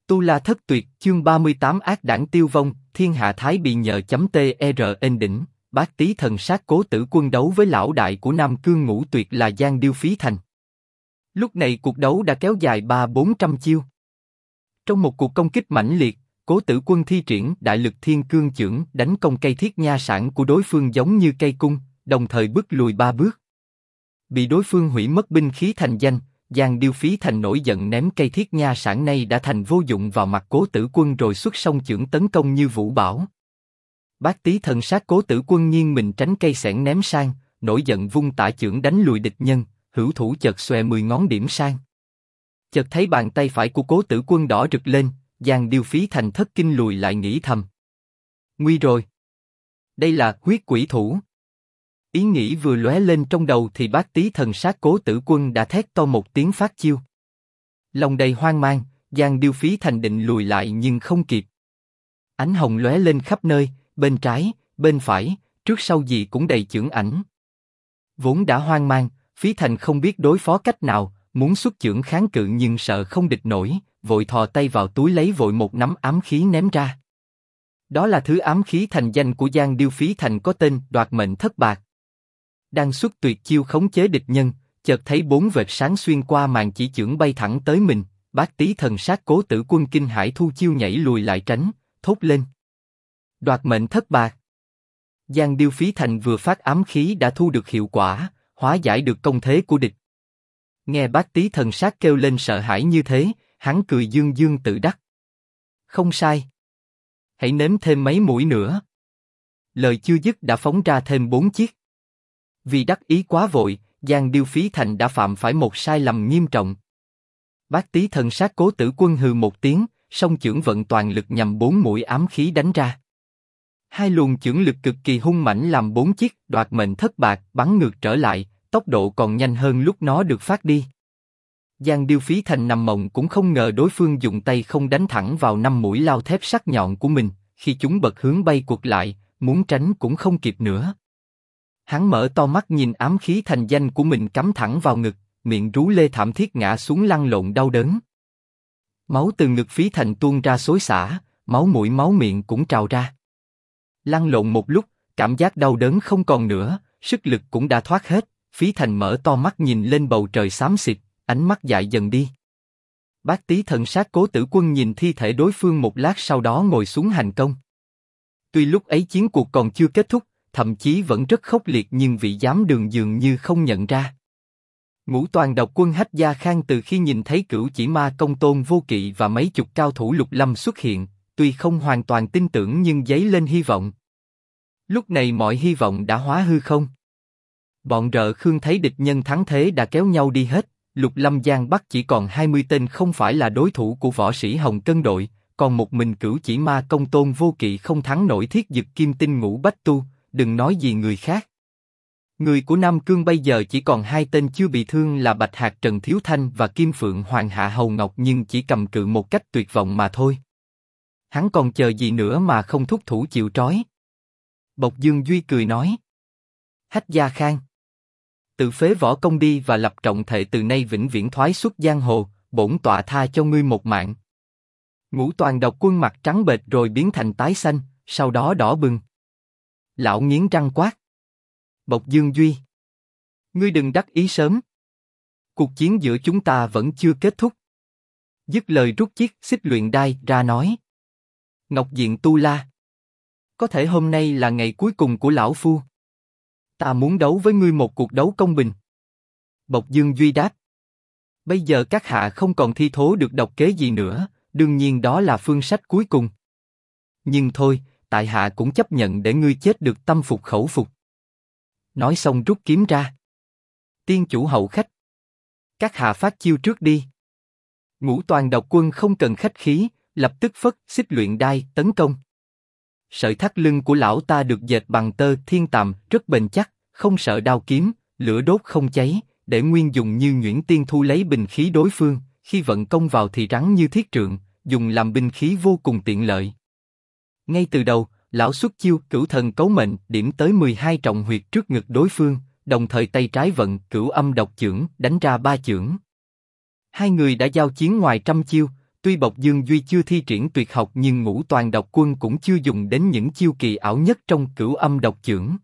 Tu La Thất Tuyệt, chương 38 ác đảng tiêu vong, thiên hạ thái bị nhờ .tr đỉnh, Bát Tý Thần Sát Cố Tử Quân đấu với lão đại của Nam Cương Ngũ Tuyệt là Giang Điêu Phí Thành. Lúc này cuộc đấu đã kéo dài 300-400 chiêu. Trong một cuộc công kích mãnh liệt, Cố Tử Quân thi triển đại lực thiên cương chưởng đánh công cây thiết nha sản của đối phương giống như cây cung, đồng thời bước lùi 3 bước. Bị đối phương hủy mất binh khí thành danh, Giang Điêu Phí Thành nổi giận ném cây thiết nha sản này đã thành vô dụng vào mặt Cố Tử Quân rồi xuất song chưởng tấn công như vũ bão. Bát Tý Thần Sát Cố Tử Quân nghiêng mình tránh cây xẻng ném sang, nổi giận vung tả chưởng đánh lùi địch nhân, hữu thủ chợt xòe 10 ngón điểm sang. Chợt thấy bàn tay phải của Cố Tử Quân đỏ rực lên, Giang Điêu Phí Thành thất kinh lùi lại nghĩ thầm: nguy rồi, đây là huyết quỷ thủ. Ý nghĩ vừa lóe lên trong đầu thì Bát Tý Thần Sát Cố Tử Quân đã thét to một tiếng phát chiêu. Lòng đầy hoang mang, Giang Điêu Phí Thành định lùi lại nhưng không kịp. Ánh hồng lóe lên khắp nơi, bên trái, bên phải, trước sau gì cũng đầy chưởng ảnh. Vốn đã hoang mang, Phí Thành không biết đối phó cách nào, muốn xuất chưởng kháng cự nhưng sợ không địch nổi, vội thò tay vào túi lấy vội một nắm ám khí ném ra. Đó là thứ ám khí thành danh của Giang Điêu Phí Thành có tên Đoạt Mệnh Thất Bạt. Đang xuất tuyệt chiêu khống chế địch nhân, chợt thấy 4 vệt sáng xuyên qua màn chỉ chưởng bay thẳng tới mình, Bát Tý Thần Sát Cố Tử Quân kinh hãi thu chiêu nhảy lùi lại tránh, thốt lên: Đoạt Mệnh Thất Bạt. Giang Điêu Phí Thành vừa phát ám khí đã thu được hiệu quả, hóa giải được công thế của địch. Nghe Bát Tý Thần Sát kêu lên sợ hãi như thế, hắn cười dương dương tự đắc: không sai, hãy nếm thêm mấy mũi nữa. Lời chưa dứt đã phóng ra thêm 4 chiếc. Vì đắc ý quá vội, Giang Điêu Phí Thành đã phạm phải một sai lầm nghiêm trọng. Bát Tý Thần Sát Cố Tử Quân hừ một tiếng, song chưởng vận toàn lực nhằm 4 mũi ám khí đánh ra. 2 luồng chưởng lực cực kỳ hung mãnh làm 4 chiếc Đoạt Mệnh Thất Bạt bắn ngược trở lại, tốc độ còn nhanh hơn lúc nó được phát đi. Giang Điêu Phí Thành nằm mộng cũng không ngờ đối phương dùng tay không đánh thẳng vào 5 mũi lao thép sắc nhọn của mình, khi chúng bật hướng bay quật lại, muốn tránh cũng không kịp nữa. Hắn mở to mắt nhìn ám khí thành danh của mình cắm thẳng vào ngực, miệng rú lê thảm thiết ngã xuống lăn lộn đau đớn. Máu từ ngực Phí Thành tuôn ra xối xả, máu mũi máu miệng cũng trào ra. Lăn lộn một lúc, cảm giác đau đớn không còn nữa, sức lực cũng đã thoát hết, Phí Thành mở to mắt nhìn lên bầu trời xám xịt, ánh mắt dại dần đi. Bát Tý Thần Sát Cố Tử Quân nhìn thi thể đối phương một lát sau đó ngồi xuống hành công. Tuy lúc ấy chiến cuộc còn chưa kết thúc, thậm chí vẫn rất khốc liệt nhưng vị giám đường dường như không nhận ra. Ngũ Toàn Độc Quân Hách Gia Khang từ khi nhìn thấy Cửu Chỉ Ma Công Tôn Vô Kỵ và mấy chục cao thủ lục lâm xuất hiện, tuy không hoàn toàn tin tưởng nhưng dấy lên hy vọng. Lúc này mọi hy vọng đã hóa hư không. Bọn Rợ Khương thấy địch nhân thắng thế đã kéo nhau đi hết, Lục Lâm Giang Bắc chỉ còn 20 tên không phải là đối thủ của võ sĩ Hồng Cân đội, còn một mình Cửu Chỉ Ma Công Tôn Vô Kỵ không thắng nổi Thiết Dực Kim Tinh Ngũ Bách Tu, đừng nói gì người khác. Người của Nam Cương bây giờ chỉ còn 2 tên chưa bị thương là Bạch Hạc Trần Thiếu Thanh và Kim Phượng Hoàng Hạ Hầu Ngọc nhưng chỉ cầm cự một cách tuyệt vọng mà thôi. Hắn còn chờ gì nữa mà không thúc thủ chịu trói. Bộc Dương Duy cười nói: Hách Gia Khang, tự phế võ công đi và lập trọng thệ từ nay vĩnh viễn thoái xuất giang hồ, bổn tọa tha cho ngươi một mạng. Ngũ Toàn Độc Quân mặt trắng bệch rồi biến thành tái xanh, sau đó đỏ bừng. Lão nghiến răng quát: Bộc Dương Duy, ngươi đừng đắc ý sớm. Cuộc chiến giữa chúng ta vẫn chưa kết thúc. Dứt lời rút chiếc xích luyện đai ra nói: Ngọc Diện Tu La, có thể hôm nay là ngày cuối cùng của lão phu. Ta muốn đấu với ngươi một cuộc đấu công bình. Bộc Dương Duy đáp: Bây giờ các hạ không còn thi thố được độc kế gì nữa, đương nhiên đó là phương sách cuối cùng. Nhưng thôi, tại hạ cũng chấp nhận để ngươi chết được tâm phục khẩu phục. Nói xong rút kiếm ra. Tiên chủ hậu khách, các hạ phát chiêu trước đi. Ngũ Toàn Độc Quân không cần khách khí, lập tức phất xích luyện đai tấn công. Sợi thắt lưng của lão ta được dệt bằng tơ thiên tàm, rất bền chắc, không sợ đao kiếm, lửa đốt không cháy, để nguyên dùng như nhuyễn tiên thu lấy binh khí đối phương, khi vận công vào thì rắn như thiết trượng, dùng làm binh khí vô cùng tiện lợi. Ngay từ đầu, lão xuất chiêu Cửu Thần Cấu Mệnh điểm tới 12 trọng huyệt trước ngực đối phương, đồng thời tay trái vận Cửu Âm Độc Chưởng đánh ra 3 chưởng. Hai người đã giao chiến ngoài trăm chiêu, Tuy Bộc Dương Duy chưa thi triển tuyệt học nhưng Ngũ Toàn Độc Quân cũng chưa dùng đến những chiêu kỳ ảo nhất trong Cửu Âm Độc Chưởng.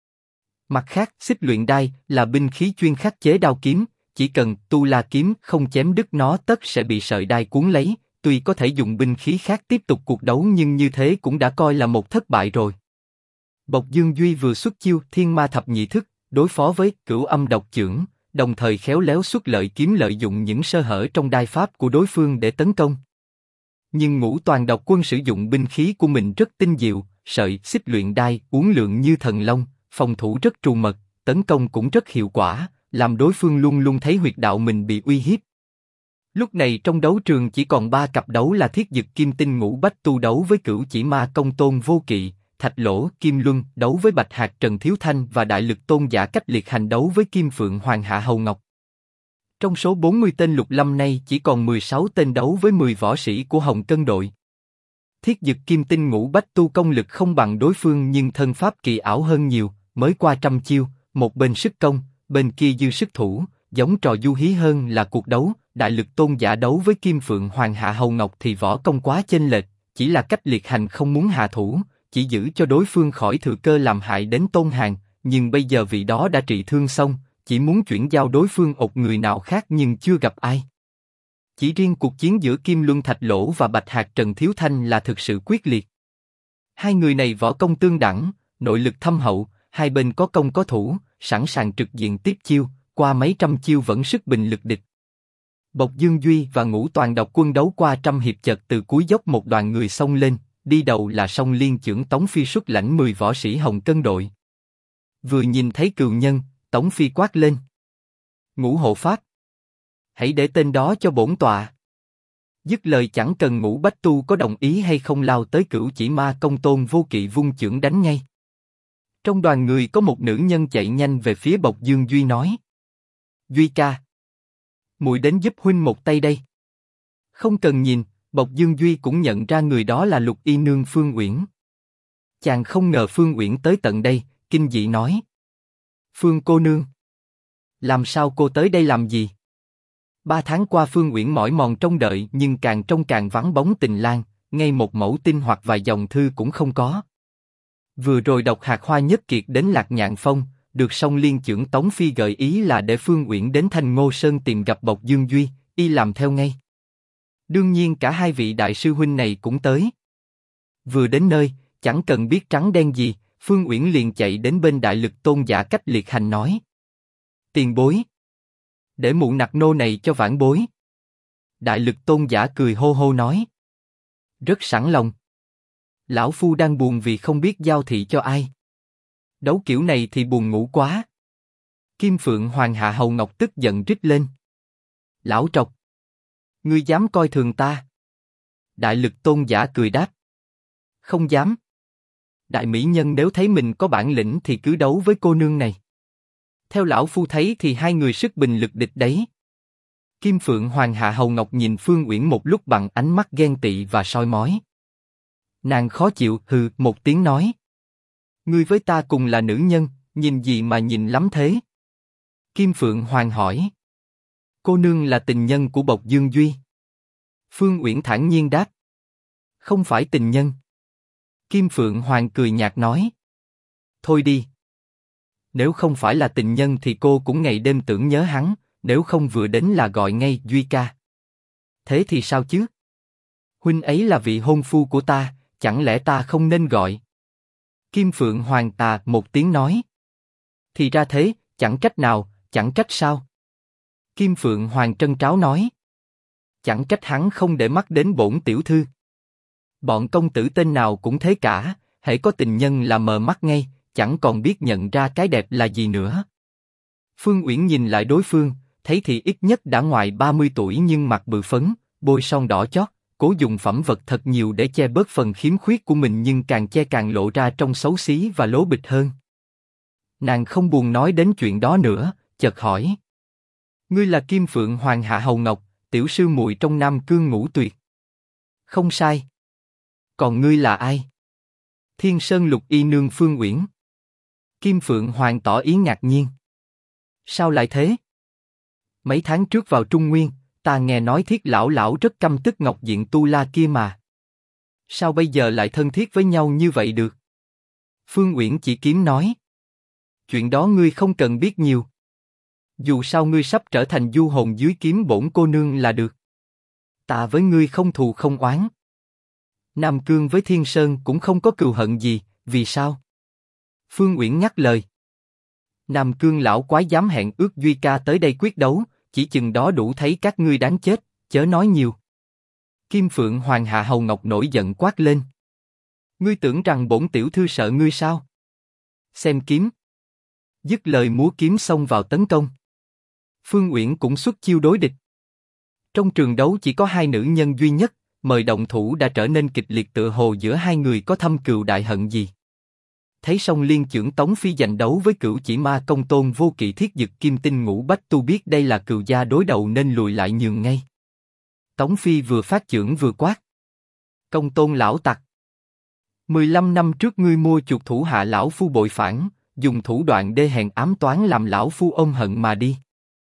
Mặt khác, xích luyện đai là binh khí chuyên khắc chế đao kiếm, chỉ cần Tu La kiếm không chém đứt nó tất sẽ bị sợi đai cuốn lấy. Tuy có thể dùng binh khí khác tiếp tục cuộc đấu nhưng như thế cũng đã coi là một thất bại rồi. Bộc Dương Duy vừa xuất chiêu Thiên Ma Thập Nhị Thức đối phó với Cửu Âm Độc Chưởng, đồng thời khéo léo xuất lợi kiếm lợi dụng những sơ hở trong đai pháp của đối phương để tấn công. Nhưng Ngũ Toàn Độc Quân sử dụng binh khí của mình rất tinh diệu, sợi xích luyện đai uốn lượn như thần long, phòng thủ rất trù mật, tấn công cũng rất hiệu quả, làm đối phương luôn luôn thấy huyệt đạo mình bị uy hiếp. Lúc này trong đấu trường chỉ còn 3 cặp đấu là Thiết Dực Kim Tinh Ngũ Bách Tu đấu với Cửu Chỉ Ma Công Tôn Vô Kỵ, Thạch Lỗ Kim Luân đấu với Bạch Hạc Trần Thiếu Thanh và Đại Lực Tôn Giả Cách Liệt Hành đấu với Kim Phượng Hoàng Hạ Hầu Ngọc. Trong số 40 tên lục lâm nay chỉ còn 16 tên đấu với 10 võ sĩ của Hồng Cân đội. Thiết Dực Kim Tinh Ngũ Bách Tu công lực không bằng đối phương nhưng thân pháp kỳ ảo hơn nhiều, mới qua 100 chiêu, một bên sức công, bên kia dư sức thủ, giống trò du hí hơn là cuộc đấu. Đại Lực Tôn Giả đấu với Kim Phượng Hoàng Hạ Hầu Ngọc thì võ công quá chênh lệch, chỉ là Cách Liệt Hành không muốn hạ thủ, chỉ giữ cho đối phương khỏi thừa cơ làm hại đến Tôn Hàn, nhưng bây giờ vị đó đã trị thương xong, chỉ muốn chuyển giao đối phương ột người nào khác nhưng chưa gặp ai. Chỉ riêng cuộc chiến giữa Kim Luân Thạch Lỗ và Bạch Hạc Trần Thiếu Thanh là thực sự quyết liệt. Hai người này võ công tương đẳng, nội lực thâm hậu, hai bên có công có thủ, sẵn sàng trực diện tiếp chiêu, qua mấy trăm chiêu vẫn sức bình lực địch. Bộc Dương Duy và Ngũ Toàn Độc Quân đấu qua 100 hiệp chợt từ cuối dốc một đoàn người xông lên, đi đầu là Song Liên Chưởng Tống Phi xuất lãnh 10 võ sĩ Hồng Cân đội. Vừa nhìn thấy cừu nhân, Tống Phi quát lên: Ngũ hộ pháp, hãy để tên đó cho bổn tọa. Dứt lời chẳng cần Ngũ Bách Tu có đồng ý hay không lao tới Cửu Chỉ Ma Công Tôn Vô Kỵ vung chưởng đánh ngay. Trong đoàn người có một nữ nhân chạy nhanh về phía Bộc Dương Duy nói: Duy ca, muội đến giúp huynh một tay đây. Không cần nhìn, Bộc Dương Duy cũng nhận ra người đó là Lục Y Nương Phương Uyển. Chàng không ngờ Phương Uyển tới tận đây, kinh dị nói: Phương cô nương, làm sao cô tới đây làm gì? 3 tháng qua Phương Uyển mỏi mòn trông đợi nhưng càng trông càng vắng bóng tình lang, ngay một mẫu tin hoặc vài dòng thư cũng không có. Vừa rồi đọc Hạt Hoa Nhất Kiệt đến Lạc Nhạn Phong, được Song Liên Chưởng Tống Phi gợi ý là để Phương Uyển đến Thanh Ngô Sơn tìm gặp Bộc Dương Duy, y làm theo ngay. Đương nhiên cả hai vị đại sư huynh này cũng tới. Vừa đến nơi, chẳng cần biết trắng đen gì, Phương Uyển liền chạy đến bên Đại Lực Tôn Giả Cách Liệt Hành nói: Tiền bối, để mụ nặc nô này cho vãn bối. Đại Lực Tôn Giả cười hô hô nói: Rất sẵn lòng. Lão phu đang buồn vì không biết giao thị cho ai. Đấu kiểu này thì buồn ngủ quá. Kim Phượng Hoàng Hạ Hầu Ngọc tức giận rít lên: Lão trọc, ngươi dám coi thường ta? Đại Lực Tôn Giả cười đáp: Không dám. Đại mỹ nhân nếu thấy mình có bản lĩnh thì cứ đấu với cô nương này. Theo lão phu thấy thì hai người sức bình lực địch đấy. Kim Phượng Hoàng Hạ Hầu Ngọc nhìn Phương Uyển một lúc bằng ánh mắt ghen tị và soi mói. Nàng khó chịu hừ một tiếng nói: Ngươi với ta cùng là nữ nhân, nhìn gì mà nhìn lắm thế? Kim Phượng Hoàng hỏi: Cô nương là tình nhân của Bộc Dương Duy. Phương Uyển thản nhiên đáp: Không phải tình nhân. Kim Phượng Hoàng cười nhạt nói: Thôi đi. Nếu không phải là tình nhân thì cô cũng ngày đêm tưởng nhớ hắn, nếu không vừa đến là gọi ngay Duy ca. Thế thì sao chứ? Huynh ấy là vị hôn phu của ta, chẳng lẽ ta không nên gọi? Kim Phượng Hoàng tà một tiếng nói: Thì ra thế, chẳng trách nào, chẳng trách sao? Kim Phượng Hoàng trân tráo nói: Chẳng trách hắn không để mắt đến bổn tiểu thư. Bọn công tử tên nào cũng thế cả, hễ có tình nhân là mờ mắt ngay, chẳng còn biết nhận ra cái đẹp là gì nữa. Phương Uyển nhìn lại đối phương, thấy thì ít nhất đã ngoài 30 tuổi nhưng mặt bự phấn, bôi son đỏ chót, cố dùng phẩm vật thật nhiều để che bớt phần khiếm khuyết của mình nhưng càng che càng lộ ra trông xấu xí và lố bịch hơn. Nàng không buồn nói đến chuyện đó nữa, chợt hỏi: Ngươi là Kim Phượng Hoàng Hạ Hầu Ngọc, tiểu sư muội trong Nam Cương Ngũ Tuyệt. Không sai. Còn ngươi là ai? Thiên Sơn Lục Y Nương Phương Uyển. Kim Phượng Hoàng tỏ ý ngạc nhiên. Sao lại thế? Mấy tháng trước vào Trung Nguyên, ta nghe nói Thiết lão rất căm tức Ngọc Diện Tu La kia mà. Sao bây giờ lại thân thiết với nhau như vậy được? Phương Uyển chỉ kiếm nói. Chuyện đó ngươi không cần biết nhiều. Dù sao ngươi sắp trở thành du hồn dưới kiếm bổn cô nương là được. Ta với ngươi không thù không oán. Nam Cương với Thiên Sơn cũng không có cừu hận gì, vì sao? Phương Uyển nhắc lời. Nam Cương lão quái dám hẹn ước Duy ca tới đây quyết đấu, chỉ chừng đó đủ thấy các ngươi đáng chết, chớ nói nhiều. Kim Phượng Hoàng Hạ Hầu Ngọc nổi giận quát lên. Ngươi tưởng rằng bổn tiểu thư sợ ngươi sao? Xem kiếm. Dứt lời múa kiếm xông vào tấn công. Phương Uyển cũng xuất chiêu đối địch. Trong trường đấu chỉ có hai nữ nhân duy nhất, mời động thủ đã trở nên kịch liệt tựa hồ giữa hai người có thâm cừu đại hận gì. Thấy Song Liên chưởng Tống Phi giành đấu với Cửu Chỉ Ma Công Tôn Vô Kỵ Thiết Dực Kim Tinh Ngũ Bách Tu biết đây là cừu gia đối đầu nên lùi lại nhường ngay. Tống Phi vừa phát chưởng vừa quát. Công Tôn lão tặc. 15 năm trước ngươi mua chuộc thủ hạ lão phu bội phản, dùng thủ đoạn đê hèn ám toán làm lão phu ôm hận mà đi.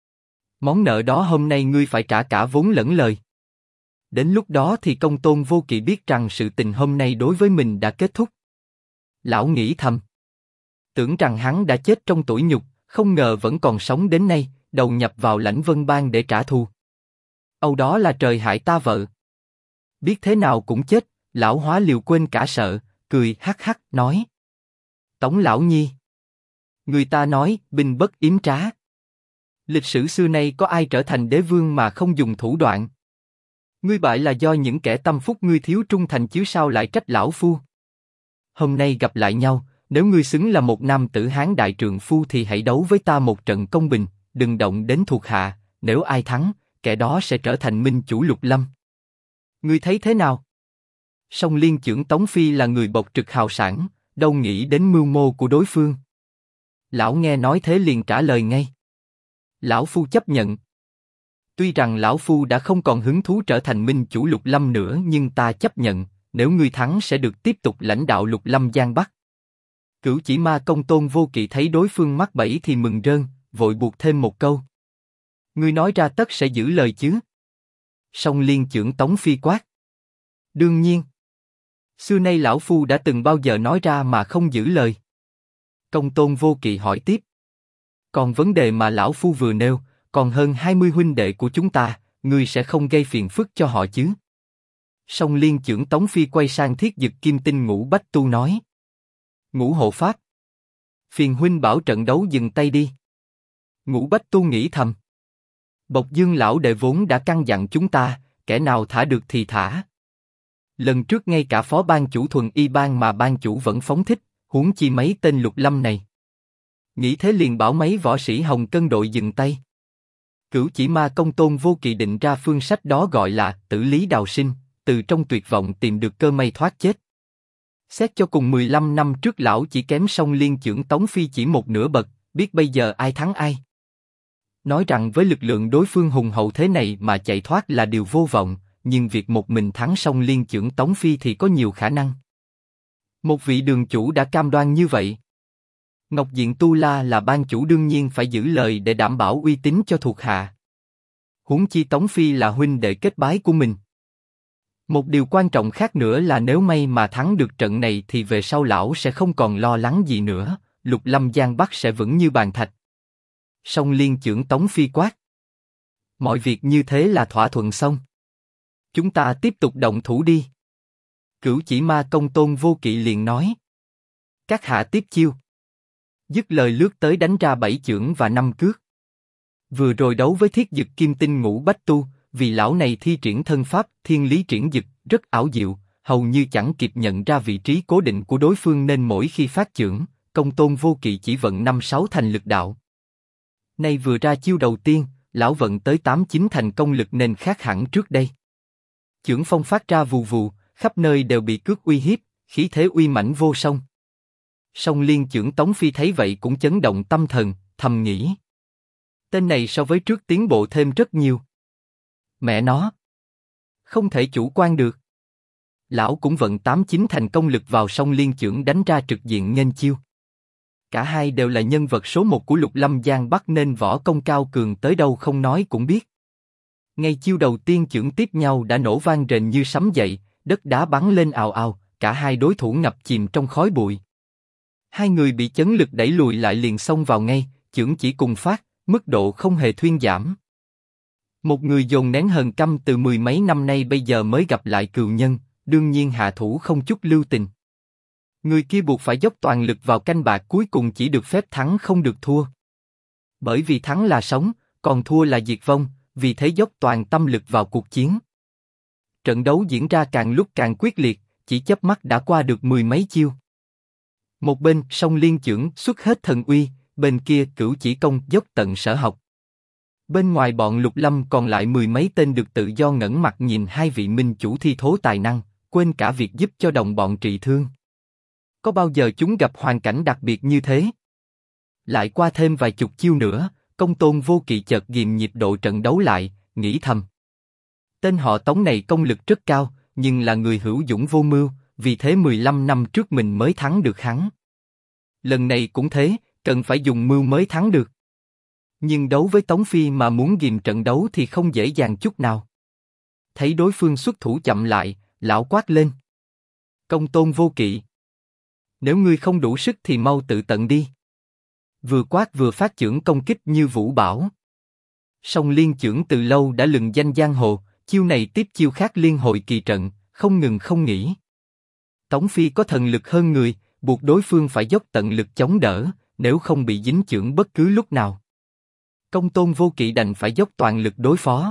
Món nợ đó hôm nay ngươi phải trả cả vốn lẫn lời. Đến lúc đó thì Công Tôn Vô Kỵ biết rằng sự tình hôm nay đối với mình đã kết thúc. Lão nghĩ thầm. Tưởng rằng hắn đã chết trong tủi nhục, không ngờ vẫn còn sống đến nay, đầu nhập vào Lãnh Vân Bang để trả thù. Âu đó là trời hại ta vợ. Biết thế nào cũng chết, lão hóa liều quên cả sợ, cười hắc hắc nói. Tống lão nhi. Người ta nói, binh bất yếm trá. Lịch sử xưa nay có ai trở thành đế vương mà không dùng thủ đoạn? Ngươi bại là do những kẻ tâm phúc ngươi thiếu trung thành chứ sao lại trách lão phu? Hôm nay gặp lại nhau, nếu ngươi xứng là một nam tử hán đại trượng phu thì hãy đấu với ta một trận công bình, đừng động đến thuộc hạ, nếu ai thắng, kẻ đó sẽ trở thành minh chủ Lục Lâm. Ngươi thấy thế nào? Song Liên chưởng Tống Phi là người bộc trực hào sảng, đâu nghĩ đến mưu mô của đối phương. Lão nghe nói thế liền trả lời ngay. Lão phu chấp nhận. Tuy rằng lão phu đã không còn hứng thú trở thành minh chủ Lục Lâm nữa nhưng ta chấp nhận, nếu ngươi thắng sẽ được tiếp tục lãnh đạo Lục Lâm Giang Bắc. Cửu Chỉ Ma Công Tôn Vô Kỵ thấy đối phương mắc bẫy thì mừng rơn, vội buộc thêm một câu. Ngươi nói ra tất sẽ giữ lời chứ? Song Liên chưởng Tống Phi quát. Đương nhiên. Xưa nay lão phu đã từng bao giờ nói ra mà không giữ lời. Công Tôn Vô Kỵ hỏi tiếp. Còn vấn đề mà lão phu vừa nêu, còn hơn 20 huynh đệ của chúng ta, ngươi sẽ không gây phiền phức cho họ chứ? Song Liên chưởng Tống Phi quay sang Thiết Dực Kim Tinh Ngũ Bách Tu nói. Ngũ hộ pháp. Phiền huynh bảo trận đấu dừng tay đi. Ngũ Bách Tu nghĩ thầm. Bộc Dương lão đệ vốn đã căn dặn chúng ta, kẻ nào thả được thì thả. Lần trước ngay cả phó ban chủ Thuần Y Bang mà ban chủ vẫn phóng thích, huống chi mấy tên Lục Lâm này. Nghĩ thế liền bảo mấy võ sĩ Hồng Cân đội dừng tay. Cửu Chỉ Ma Công Tôn Vô Kỵ định ra phương sách đó gọi là tử lý đào sinh, từ trong tuyệt vọng tìm được cơ may thoát chết. Xét cho cùng 15 năm trước lão chỉ kém Song Liên chưởng Tống Phi chỉ một nửa bậc, biết bây giờ ai thắng ai. Nói rằng với lực lượng đối phương hùng hậu thế này mà chạy thoát là điều vô vọng, nhưng việc một mình thắng Song Liên chưởng Tống Phi thì có nhiều khả năng. Một vị đường chủ đã cam đoan như vậy. Ngọc Diện Tu La là ban chủ đương nhiên phải giữ lời để đảm bảo uy tín cho thuộc hạ. Huống chi Tống Phi là huynh đệ kết bái của mình. Một điều quan trọng khác nữa là nếu may mà thắng được trận này thì về sau lão sẽ không còn lo lắng gì nữa, Lục Lâm Giang Bắc sẽ vững như bàn thạch. Song Liên chưởng Tống Phi quát. Mọi việc như thế là thỏa thuận xong. Chúng ta tiếp tục động thủ đi. Cửu Chỉ Ma Công Tôn Vô Kỵ liền nói. Các hạ tiếp chiêu. Dứt lời lướt tới đánh ra 7 chưởng và 5 cước. Vừa rồi đấu với Thiết Dực Kim Tinh Ngũ Bách Tu, vì lão này thi triển thân pháp Thiên Lý Triển Dực rất ảo diệu, hầu như chẳng kịp nhận ra vị trí cố định của đối phương nên mỗi khi phát chưởng, Công Tôn Vô Kỵ chỉ vận 5-6 thành lực đạo. Nay vừa ra chiêu đầu tiên, lão vận tới 8-9 thành công lực nên khác hẳn trước đây. Chưởng phong phát ra vù vù, khắp nơi đều bị cước uy hiếp, khí thế uy mãnh vô song. Song Liên chưởng Tống Phi thấy vậy cũng chấn động tâm thần, thầm nghĩ. Tên này so với trước tiến bộ thêm rất nhiều. Mẹ nó! Không thể chủ quan được. Lão cũng vận 8-9 thành công lực vào Song Liên chưởng đánh ra trực diện nghênh chiêu. Cả hai đều là nhân vật số 1 của Lục Lâm Giang Bắc nên võ công cao cường tới đâu không nói cũng biết. Ngay chiêu đầu tiên chưởng tiếp nhau đã nổ vang rền như sấm dậy, đất đá bắn lên ào ào, cả hai đối thủ ngập chìm trong khói bụi. Hai người bị chấn lực đẩy lùi lại liền xông vào ngay, chưởng chỉ cùng phát, mức độ không hề thuyên giảm. Một người dồn nén hờn căm từ mười mấy năm nay bây giờ mới gặp lại cừu nhân, đương nhiên hạ thủ không chút lưu tình. Người kia buộc phải dốc toàn lực vào canh bạc cuối cùng chỉ được phép thắng không được thua. Bởi vì thắng là sống, còn thua là diệt vong, vì thế dốc toàn tâm lực vào cuộc chiến. Trận đấu diễn ra càng lúc càng quyết liệt, chỉ chớp mắt đã qua được mười mấy chiêu. Một bên Song Liên chưởng xuất hết thần uy, bên kia Cửu Chỉ công dốc tận sở học. Bên ngoài bọn Lục Lâm còn lại mười mấy tên được tự do ngẩng mặt nhìn hai vị minh chủ thi thố tài năng, quên cả việc giúp cho đồng bọn trị thương. Có bao giờ chúng gặp hoàn cảnh đặc biệt như thế? Lại qua thêm vài chục chiêu nữa, Công Tôn Vô Kỵ chợt ghìm nhịp độ trận đấu lại, nghĩ thầm. Tên họ Tống này công lực rất cao, nhưng là người hữu dũng vô mưu, vì thế 15 năm trước mình mới thắng được hắn. Lần này cũng thế, cần phải dùng mưu mới thắng được. Nhưng đấu với Tống Phi mà muốn ghìm trận đấu thì không dễ dàng chút nào. Thấy đối phương xuất thủ chậm lại, lão quát lên. Công Tôn Vô Kỵ, nếu ngươi không đủ sức thì mau tự tận đi. Vừa quát vừa phát chưởng công kích như vũ bão. Song Liên chưởng từ lâu đã lừng danh giang hồ, chiêu này tiếp chiêu khác liên hồi kỳ trận, không ngừng không nghỉ. Tống Phi có thần lực hơn người, buộc đối phương phải dốc tận lực chống đỡ, nếu không bị dính chưởng bất cứ lúc nào. Công Tôn Vô Kỵ đành phải dốc toàn lực đối phó.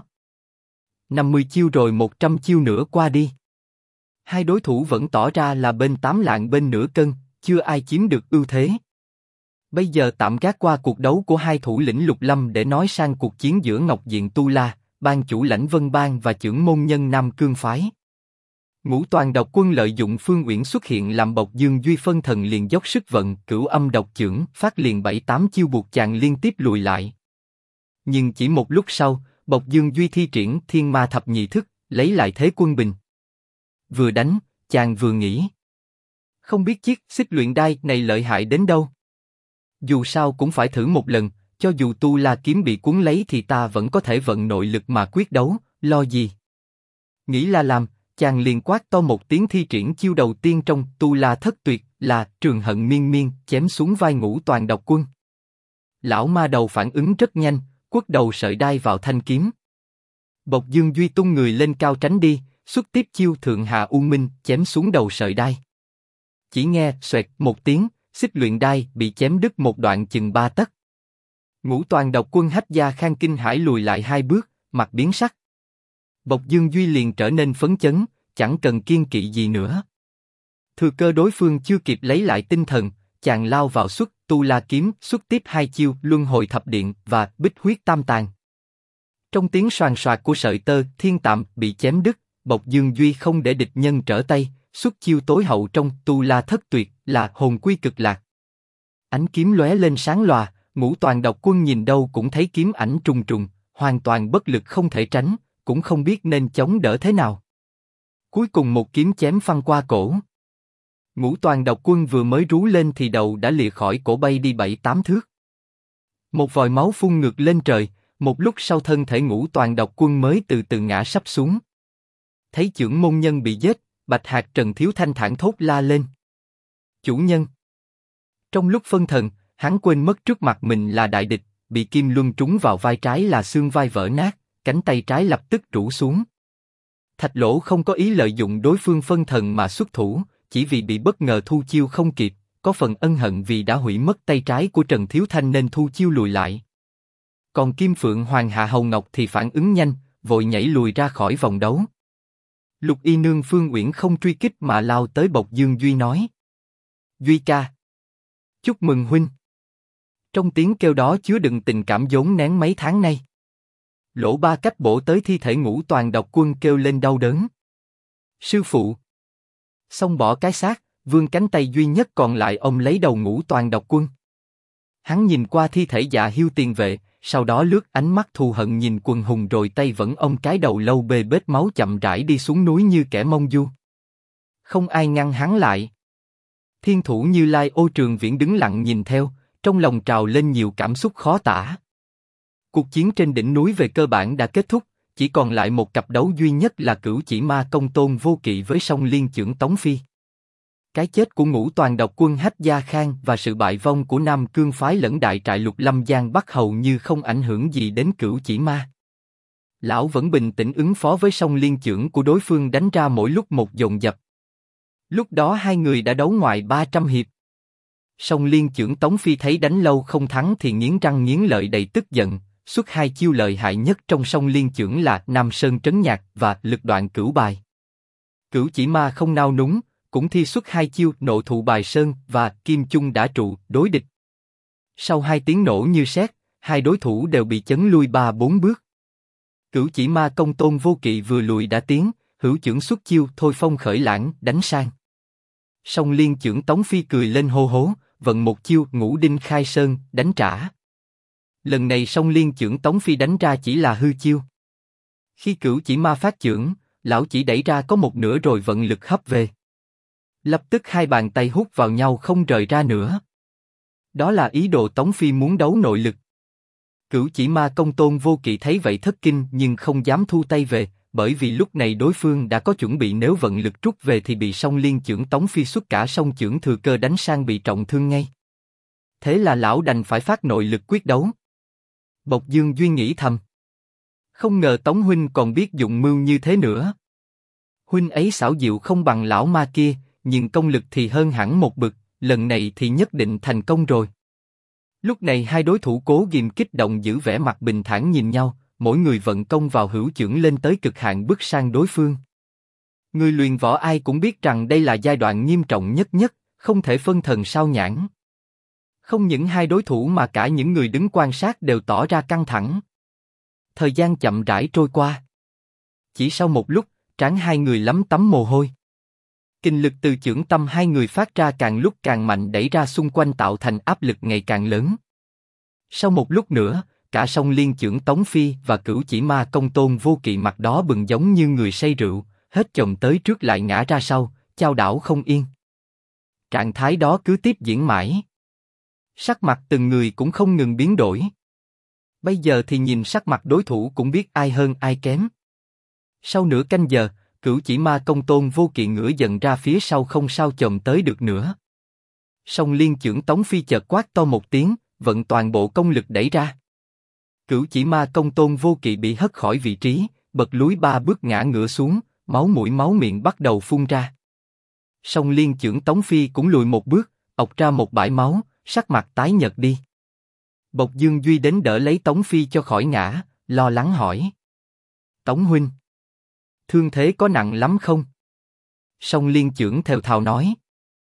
50 chiêu rồi 100 chiêu nữa qua đi. Hai đối thủ vẫn tỏ ra là bên 8 lạng bên nửa cân, chưa ai chiếm được ưu thế. Bây giờ tạm gác qua cuộc đấu của hai thủ lĩnh Lục Lâm để nói sang cuộc chiến giữa Ngọc Diện Tu La, ban chủ lãnh Vân Bang và chưởng môn nhân Nam Cương Phái. Ngũ Toàn Độc Quân lợi dụng Phương Uyển xuất hiện làm Bộc Dương Duy phân thần liền dốc sức vận Cửu Âm Độc Chưởng phát liền 7-8 chiêu buộc chàng liên tiếp lùi lại. Nhưng chỉ một lúc sau, Bộc Dương Duy thi triển Thiên Ma Thập Nhị Thức, lấy lại thế quân bình. Vừa đánh, chàng vừa nghĩ. Không biết chiếc xích luyện đai này lợi hại đến đâu. Dù sao cũng phải thử một lần, cho dù Tu La kiếm bị cuốn lấy thì ta vẫn có thể vận nội lực mà quyết đấu, lo gì. Nghĩ là làm, chàng liền quát to một tiếng thi triển chiêu đầu tiên trong Tu La Thất Tuyệt là Trường Hận Miên Miên chém xuống vai Ngũ Toàn Độc Quân. Lão ma đầu phản ứng rất nhanh, quất đầu sợi đai vào thanh kiếm. Bộc Dương Duy tung người lên cao tránh đi, xuất tiếp chiêu Thượng Hạ U Minh chém xuống đầu sợi đai. Chỉ nghe xoẹt một tiếng, xích luyện đai bị chém đứt một đoạn chừng 3 tấc. Ngũ Toàn Độc Quân Hách Gia Khang kinh hãi lùi lại 2 bước, mặt biến sắc. Bộc Dương Duy liền trở nên phấn chấn, chẳng cần kiêng kỵ gì nữa. Thừa cơ đối phương chưa kịp lấy lại tinh thần, chàng lao vào xuất Tu La kiếm, xuất tiếp 2 chiêu Luân Hồi Thập Điện và Bích Huyết Tam Tàn. Trong tiếng xoàn xoạc của sợi tơ thiên tạm bị chém đứt, Bộc Dương Duy không để địch nhân trở tay, xuất chiêu tối hậu trong Tu La Thất Tuyệt là Hồn Quy Cực Lạc. Ánh kiếm lóe lên sáng lòa, Ngũ Toàn Độc Quân nhìn đâu cũng thấy kiếm ảnh trùng trùng, hoàn toàn bất lực không thể tránh, cũng không biết nên chống đỡ thế nào. Cuối cùng một kiếm chém phăng qua cổ. Ngũ Toàn Độc Quân vừa mới rú lên thì đầu đã lìa khỏi cổ bay đi 7-8 thước. Một vòi máu phun ngược lên trời, một lúc sau thân thể Ngũ Toàn Độc Quân mới từ từ ngã sắp xuống. Thấy chưởng môn nhân bị giết, Bạch Hạc Trần Thiếu Thanh thảng thốt la lên. Chủ nhân! Trong lúc phân thần, hắn quên mất trước mặt mình là đại địch, bị kim luân trúng vào vai trái là xương vai vỡ nát, cánh tay trái lập tức rũ xuống. Thạch Lỗ không có ý lợi dụng đối phương phân thần mà xuất thủ, chỉ vì bị bất ngờ thu chiêu không kịp, có phần ân hận vì đã hủy mất tay trái của Trần Thiếu Thanh nên thu chiêu lùi lại. Còn Kim Phượng Hoàng Hạ Hầu Ngọc thì phản ứng nhanh, vội nhảy lùi ra khỏi vòng đấu. Lục Y Nương Phương Uyển không truy kích mà lao tới Bộc Dương Duy nói. Duy ca! Chúc mừng huynh! Trong tiếng kêu đó chứa đựng tình cảm vốn nén mấy tháng nay. Lỗ Ba Cách bổ tới thi thể Ngũ Toàn Độc Quân kêu lên đau đớn. Sư phụ! Xong bỏ cái xác, vươn cánh tay duy nhất còn lại ông lấy đầu Ngũ Toàn Độc Quân. Hắn nhìn qua thi thể Dạ Hiêu tiền vệ, sau đó lướt ánh mắt thù hận nhìn quần hùng rồi tay vẫn ôm cái đầu lâu bê bết máu chậm rãi đi xuống núi như kẻ mông du. Không ai ngăn hắn lại. Thiên thủ Như Lai Ô Trường Viễn đứng lặng nhìn theo, trong lòng trào lên nhiều cảm xúc khó tả. Cuộc chiến trên đỉnh núi về cơ bản đã kết thúc, chỉ còn lại một cặp đấu duy nhất là Cửu Chỉ Ma Công Tôn Vô Kỵ với Song Liên Chưởng Tống Phi. Cái chết của Ngũ Toàn độc quân Hách Gia Khang và sự bại vong của Nam Cương phái lẫn đại trại Lục Lâm Giang Bắc hầu như không ảnh hưởng gì đến Cửu Chỉ Ma. Lão vẫn bình tĩnh ứng phó với Song Liên Chưởng của đối phương đánh ra mỗi lúc một dồn dập. Lúc đó hai người đã đấu ngoài 300 hiệp. Song Liên Chưởng Tống Phi thấy đánh lâu không thắng thì nghiến răng nghiến lợi đầy tức giận, xuất hai chiêu lợi hại nhất trong Song Liên Chưởng là Nam Sơn Trấn Nhạc và Lực Đoạn Cửu Bài. Cửu Chỉ Ma không nao núng, cũng thi xuất hai chiêu Nộ Thụ Bài Sơn và Kim Chung Đả Trụ đối địch. Sau hai tiếng nổ như sét, hai đối thủ đều bị chấn lui 3-4 bước. Cửu Chỉ Ma Công Tôn Vô Kỵ vừa lùi đã tiến, hữu chưởng xuất chiêu Thôi Phong Khởi Lãng đánh sang. Song Liên Chưởng Tống Phi cười lên hô hố, vận một chiêu Ngũ Đinh Khai Sơn đánh trả. Lần này Song Liên Chưởng Tống Phi đánh ra chỉ là hư chiêu. Khi Cửu Chỉ Ma phát chưởng, lão chỉ đẩy ra có một nửa rồi vận lực hấp về. Lập tức hai bàn tay hút vào nhau không rời ra nữa. Đó là ý đồ Tống Phi muốn đấu nội lực. Cửu Chỉ Ma Công Tôn Vô Kỵ thấy vậy thất kinh nhưng không dám thu tay về, bởi vì lúc này đối phương đã có chuẩn bị nếu vận lực rút về thì bị Song Liên Chưởng Tống Phi xuất cả song chưởng thừa cơ đánh sang bị trọng thương ngay. Thế là lão đành phải phát nội lực quyết đấu. Bộc Dương Duy nghĩ thầm. Không ngờ Tống huynh còn biết dụng mưu như thế nữa. Huynh ấy xảo diệu không bằng lão ma kia, nhưng công lực thì hơn hẳn một bậc, lần này thì nhất định thành công rồi. Lúc này hai đối thủ Cố Ghim kích động giữ vẻ mặt bình thản nhìn nhau, mỗi người vận công vào hữu chưởng lên tới cực hạn bước sang đối phương. Người luyện võ ai cũng biết rằng đây là giai đoạn nghiêm trọng nhất, không thể phân thần sao nhãng. Không những hai đối thủ mà cả những người đứng quan sát đều tỏ ra căng thẳng. Thời gian chậm rãi trôi qua. Chỉ sau một lúc, trán hai người lấm tấm mồ hôi. Kinh lực từ chưởng tâm hai người phát ra càng lúc càng mạnh đẩy ra xung quanh tạo thành áp lực ngày càng lớn. Sau một lúc nữa, cả Song Liên Chưởng Tống Phi và Cửu Chỉ Ma Công Tôn Vô Kỵ mặt đó bừng giống như người say rượu, hết chồm tới trước lại ngã ra sau, chao đảo không yên. Trạng thái đó cứ tiếp diễn mãi. Sắc mặt từng người cũng không ngừng biến đổi. Bây giờ thì nhìn sắc mặt đối thủ cũng biết ai hơn ai kém. Sau nửa canh giờ, Cửu Chỉ Ma Công Tôn Vô Kỵ ngửa dần ra phía sau không sao chồm tới được nữa. Song Liên Chưởng Tống Phi chợt quát to một tiếng, vận toàn bộ công lực đẩy ra. Cửu Chỉ Ma Công Tôn Vô Kỵ bị hất khỏi vị trí, bật lùi 3 bước ngã ngửa xuống, máu mũi máu miệng bắt đầu phun ra. Song Liên Chưởng Tống Phi cũng lùi một bước, ọc ra một bãi máu, sắc mặt tái nhợt đi. Bộc Dương Duy đến đỡ lấy Tống Phi cho khỏi ngã, lo lắng hỏi: Tống huynh, thương thế có nặng lắm không? Song Liên Chưởng thều thào nói: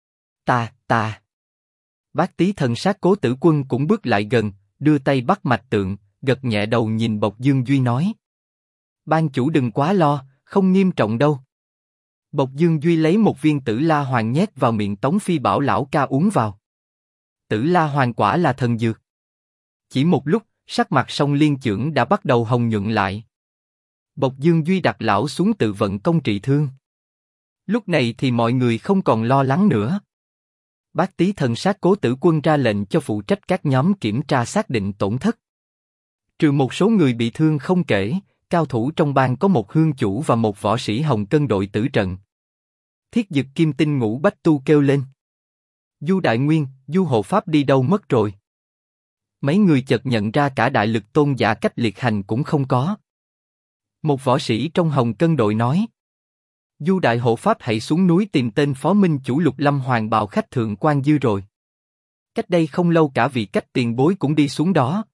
Ta. Bác Tý Thần Sát Cố Tử Quân cũng bước lại gần, đưa tay bắt mạch tượng, gật nhẹ đầu nhìn Bộc Dương Duy nói: Ban chủ đừng quá lo, không nghiêm trọng đâu. Bộc Dương Duy lấy một viên Tử La Hoàng nhét vào miệng Tống Phi bảo lão ca uống vào. Tử La Hoàng quả là thần dược. Chỉ một lúc, sắc mặt Song Liên Chưởng đã bắt đầu hồng nhuận lại. Bộc Dương Duy đặt lão xuống tự vận công trị thương. Lúc này thì mọi người không còn lo lắng nữa. Bác Tý Thần Sát Cố Tử Quân ra lệnh cho phụ trách các nhóm kiểm tra xác định tổn thất. Trừ một số người bị thương không kể, cao thủ trong bang có một hương chủ và một võ sĩ Hồng Cân đội tử trận. Thiết Dực Kim Tinh Ngũ Bách Tu kêu lên: Du Đại Nguyên, Du Hộ Pháp đi đâu mất rồi? Mấy người chợt nhận ra cả Đại Lực Tôn Giả Cách Liệt Hành cũng không có. Một võ sĩ trong Hồng Cân đội nói: Du Đại Hộ Pháp hãy xuống núi tìm tên phó minh chủ Lục Lâm Hoàng bào khách thượng quan dư rồi. Cách đây không lâu cả vị Cách tiền bối cũng đi xuống đó.